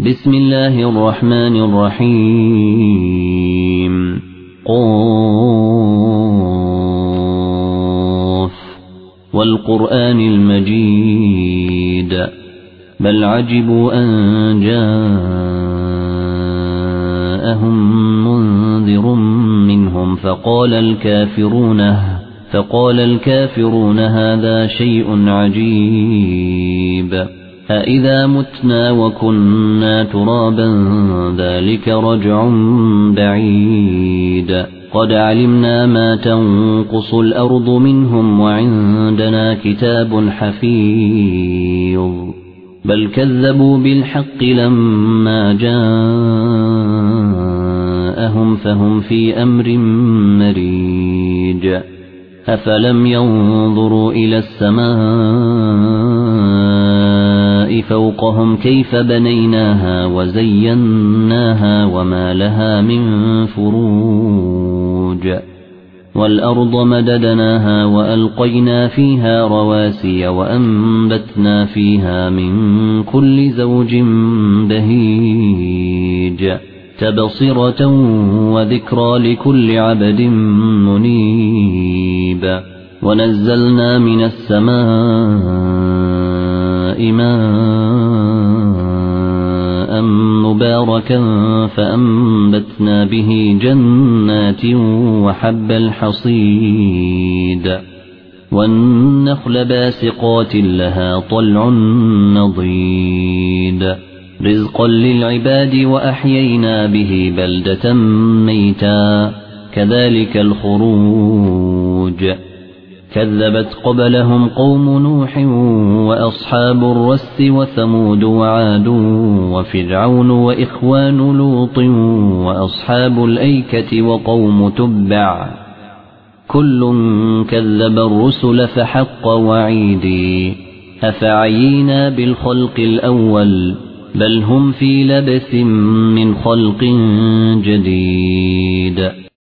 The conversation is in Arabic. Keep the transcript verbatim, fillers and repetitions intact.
بسم الله الرحمن الرحيم قاف والقرآن المجيد بل عجبوا أن جاءهم منذر منهم فقال الكافرون فقال الكافرون هذا شيء عجيب أإذا متنا وكنا ترابا ذلك رجع بعيد قد علمنا ما تنقص الأرض منهم وعندنا كتاب حفيظ بل كذبوا بالحق لما جاءهم فهم في أمر مريج أفلم ينظروا إلى السماء فوقهم كيف بنيناها وزيناها وما لها من فروج والأرض مددناها وألقينا فيها رواسي وأنبتنا فيها من كل زوج بهيج تبصرة وذكرى لكل عبد منيب ونزلنا من السماء ماء مباركا فأنبتنا به جنات وحب الحصيد والنخل باسقات لها طلع نضيد رزقا للعباد وأحيينا به بلدة ميتا كذلك الخروج كذبت قبلهم قوم نوح وأصحاب الرس وثمود وعاد وفرعون وإخوان لوط وأصحاب الأيكة وقوم تبع كل كذب الرسل فحق وعيدي أفعينا بالخلق الأول بل هم في لبث من خلق جديد